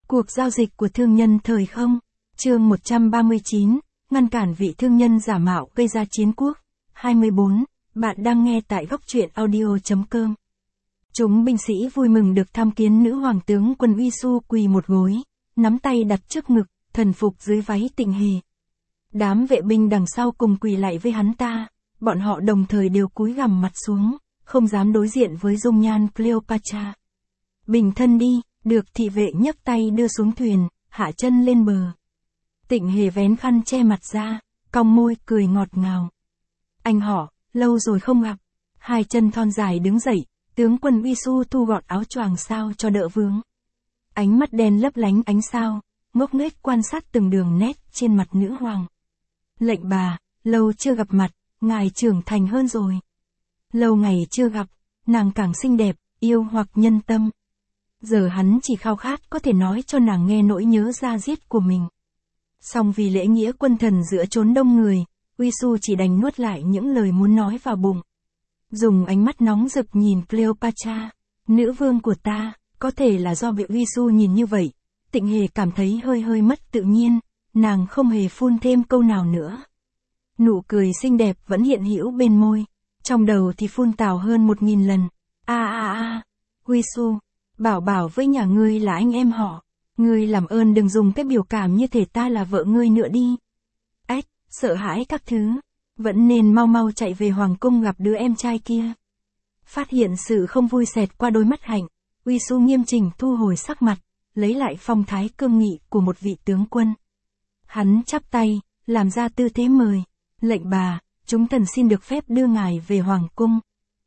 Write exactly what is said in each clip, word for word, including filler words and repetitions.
Cuộc giao dịch của thương nhân thời không. Chương một trăm ba mươi chín, ngăn cản vị thương nhân giả mạo gây ra chiến quốc. hai mươi bốn, bạn đang nghe tại góc truyện audio chấm com. Chúng binh sĩ vui mừng được tham kiến nữ hoàng tướng quân Uy Su quỳ một gối, nắm tay đặt trước ngực, thần phục dưới váy Tịnh Hề. Đám vệ binh đằng sau cùng quỳ lạy với hắn ta, bọn họ đồng thời đều cúi gằm mặt xuống, không dám đối diện với dung nhan Cleopatra. Bình thân đi, được thị vệ nhấc tay đưa xuống thuyền, hạ chân lên bờ. Tịnh Hề vén khăn che mặt ra, cong môi cười ngọt ngào. Anh họ, lâu rồi không gặp. Hai chân thon dài đứng dậy, tướng quân Uy Su thu gọn áo choàng sao cho đỡ vướng. Ánh mắt đen lấp lánh ánh sao, ngốc nghếch quan sát từng đường nét trên mặt nữ hoàng. Lệnh bà, lâu chưa gặp mặt, ngài trưởng thành hơn rồi. Lâu ngày chưa gặp, nàng càng xinh đẹp, yêu hoặc nhân tâm. Giờ hắn chỉ khao khát có thể nói cho nàng nghe nỗi nhớ da diết của mình. Song vì lễ nghĩa quân thần giữa chốn đông người, Uy Su chỉ đành nuốt lại những lời muốn nói vào bụng. Dùng ánh mắt nóng rực nhìn Cleopatra, nữ vương của ta, có thể là do bị Uy Su nhìn như vậy, Tịnh Hề cảm thấy hơi hơi mất tự nhiên, nàng không hề phun thêm câu nào nữa. Nụ cười xinh đẹp vẫn hiện hữu bên môi, trong đầu thì phun tào hơn một nghìn lần. A a a, Uy Su, bảo bảo với nhà ngươi là anh em họ, ngươi làm ơn đừng dùng cái biểu cảm như thể ta là vợ ngươi nữa đi. Ách, sợ hãi các thứ, vẫn nên mau mau chạy về hoàng cung gặp đứa em trai kia. Phát hiện sự không vui xẹt qua đôi mắt hạnh, Uy Su nghiêm chỉnh thu hồi sắc mặt, lấy lại phong thái cương nghị của một vị tướng quân. Hắn chắp tay, làm ra tư thế mời. Lệnh bà, chúng thần xin được phép đưa ngài về hoàng cung.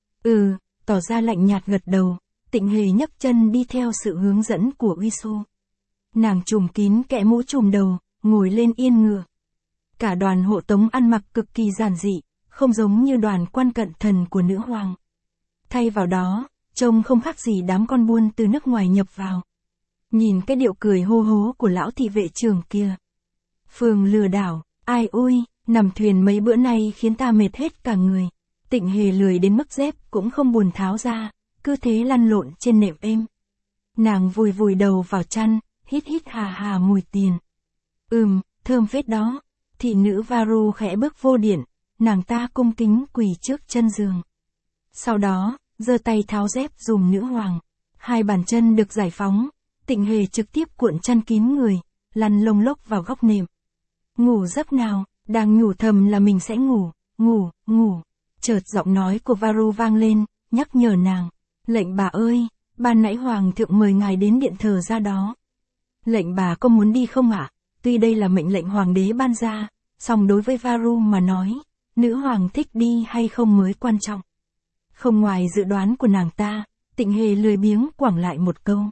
Ừ, tỏ ra lạnh nhạt gật đầu, Tịnh Hề nhấc chân đi theo sự hướng dẫn của Uy Su. Nàng trùm kín kẽ mũ trùm đầu, ngồi lên yên ngựa. Cả đoàn hộ tống ăn mặc cực kỳ giản dị, không giống như đoàn quan cận thần của nữ hoàng. Thay vào đó, trông không khác gì đám con buôn từ nước ngoài nhập vào. Nhìn cái điệu cười hô hố của lão thị vệ trưởng kia. Phường lừa đảo, ai ôi, nằm thuyền mấy bữa nay khiến ta mệt hết cả người. Tịnh Hề lười đến mức dép cũng không buồn tháo ra, cứ thế lăn lộn trên nệm êm. Nàng vùi vùi đầu vào chăn, hít hít hà hà mùi tiền. Ừm, thơm phết đó. Thị nữ Varu khẽ bước vô điện, nàng ta cung kính quỳ trước chân giường. Sau đó, giơ tay tháo dép dùm nữ hoàng. Hai bàn chân được giải phóng, Tịnh Hề trực tiếp cuộn chăn kín người, lăn lông lốc vào góc nệm. Ngủ giấc nào, đang nhủ thầm là mình sẽ ngủ, ngủ, ngủ. Chợt giọng nói của Varu vang lên, nhắc nhở nàng. Lệnh bà ơi, ban nãy hoàng thượng mời ngài đến điện thờ ra đó. Lệnh bà có muốn đi không ạ? Tuy đây là mệnh lệnh hoàng đế ban ra, song đối với Varu mà nói, nữ hoàng thích đi hay không mới quan trọng. Không ngoài dự đoán của nàng ta, Tịnh Hề lười biếng quẳng lại một câu.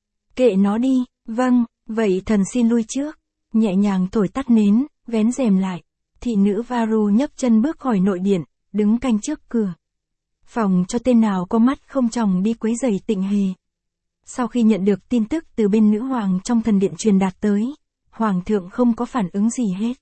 Kệ nó đi, vâng, vậy thần xin lui trước. Nhẹ nhàng thổi tắt nến, vén rèm lại. Thị nữ Varu nhấc chân bước khỏi nội điện, đứng canh trước cửa. Phòng cho tên nào có mắt không tròng đi quấy rầy Tịnh Hề. Sau khi nhận được tin tức từ bên nữ hoàng trong thần điện truyền đạt tới, hoàng thượng không có phản ứng gì hết.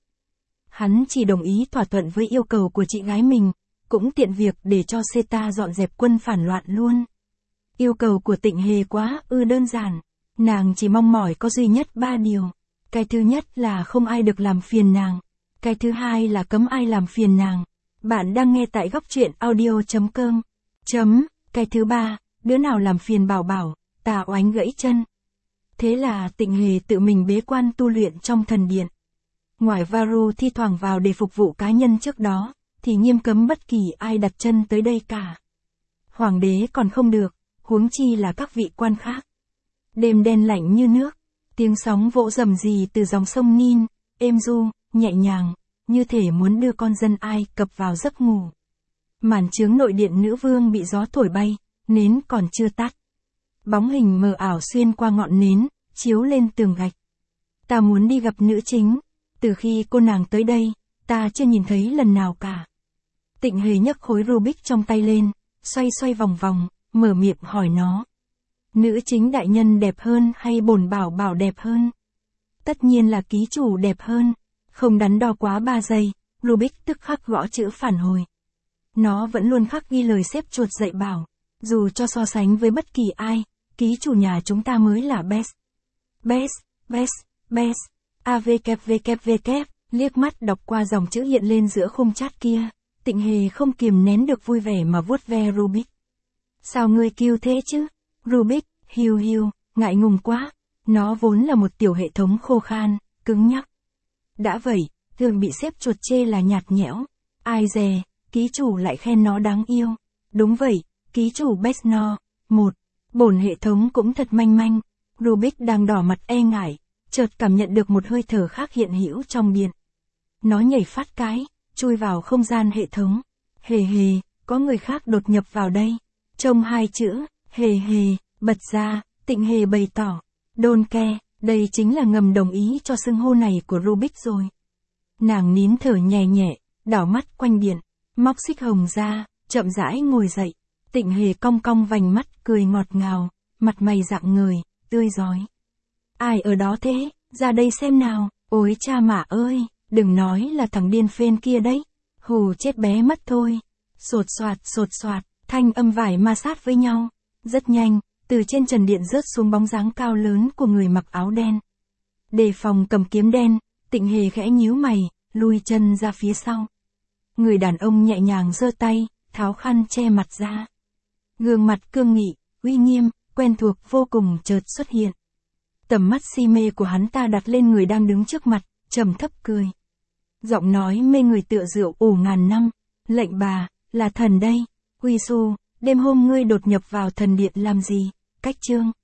Hắn chỉ đồng ý thỏa thuận với yêu cầu của chị gái mình, cũng tiện việc để cho Seta dọn dẹp quân phản loạn luôn. Yêu cầu của Tịnh Hề quá ư đơn giản, nàng chỉ mong mỏi có duy nhất ba điều. Cái thứ nhất là không ai được làm phiền nàng. Cái thứ hai là cấm ai làm phiền nàng. Bạn đang nghe tại góc truyện audio chấm com. Chấm, cái thứ ba, đứa nào làm phiền bảo bảo, ta oánh gãy chân. Thế là Tịnh Hề tự mình bế quan tu luyện trong thần điện. Ngoài Varu thi thoảng vào để phục vụ cá nhân trước đó, thì nghiêm cấm bất kỳ ai đặt chân tới đây cả. Hoàng đế còn không được, huống chi là các vị quan khác. Đêm đen lạnh như nước, tiếng sóng vỗ rầm rì từ dòng sông Nin, êm du, nhẹ nhàng, như thể muốn đưa con dân Ai Cập vào giấc ngủ. Màn chướng nội điện nữ vương bị gió thổi bay, nến còn chưa tắt. Bóng hình mờ ảo xuyên qua ngọn nến, chiếu lên tường gạch. Ta muốn đi gặp nữ chính, từ khi cô nàng tới đây, ta chưa nhìn thấy lần nào cả. Tịnh Hề nhấc khối Rubik trong tay lên, xoay xoay vòng vòng, mở miệng hỏi nó. Nữ chính đại nhân đẹp hơn hay bổn bảo bảo đẹp hơn? Tất nhiên là ký chủ đẹp hơn. Không đắn đo quá ba giây, Rubik tức khắc gõ chữ phản hồi. Nó vẫn luôn khắc ghi lời sếp chuột dạy bảo. Dù cho so sánh với bất kỳ ai, ký chủ nhà chúng ta mới là best. Best, best, best, avkvkvk, liếc mắt đọc qua dòng chữ hiện lên giữa khung chat kia, Tịnh Hề không kiềm nén được vui vẻ mà vuốt ve Rubik. Sao ngươi kêu thế chứ? Rubik, hiu hiu, ngại ngùng quá, nó vốn là một tiểu hệ thống khô khan, cứng nhắc. Đã vậy, thường bị xếp chuột chê là nhạt nhẽo, ai dè, ký chủ lại khen nó đáng yêu. Đúng vậy, ký chủ Best no, một, bổn hệ thống cũng thật manh manh. Rubik đang đỏ mặt e ngại, chợt cảm nhận được một hơi thở khác hiện hữu trong điện. Nó nhảy phát cái, chui vào không gian hệ thống. Hề hề, có người khác đột nhập vào đây. Trông hai chữ, hề hề, bật ra, Tịnh Hề bày tỏ. Đôn ke, đây chính là ngầm đồng ý cho xưng hô này của Rubik rồi. Nàng nín thở nhẹ nhẹ, đảo mắt quanh điện, móc xích hồng ra, chậm rãi ngồi dậy. Tịnh Hề cong cong vành mắt cười ngọt ngào, mặt mày rạng ngời, tươi rói. Ai ở đó thế, ra đây xem nào, ôi cha mả ơi, đừng nói là thằng điên phên kia đấy, hù chết bé mất thôi. Sột soạt sột soạt, thanh âm vải ma sát với nhau, rất nhanh, từ trên trần điện rớt xuống bóng dáng cao lớn của người mặc áo đen. Đề phòng cầm kiếm đen, Tịnh Hề khẽ nhíu mày, lui chân ra phía sau. Người đàn ông nhẹ nhàng giơ tay, tháo khăn che mặt ra. Gương mặt cương nghị, uy nghiêm, quen thuộc vô cùng chợt xuất hiện. Tầm mắt si mê của hắn ta đặt lên người đang đứng trước mặt, trầm thấp cười. Giọng nói mê người tựa rượu ủ ngàn năm. Lệnh bà, là thần đây. Uy Su, đêm hôm ngươi đột nhập vào thần điện làm gì? Cách chương.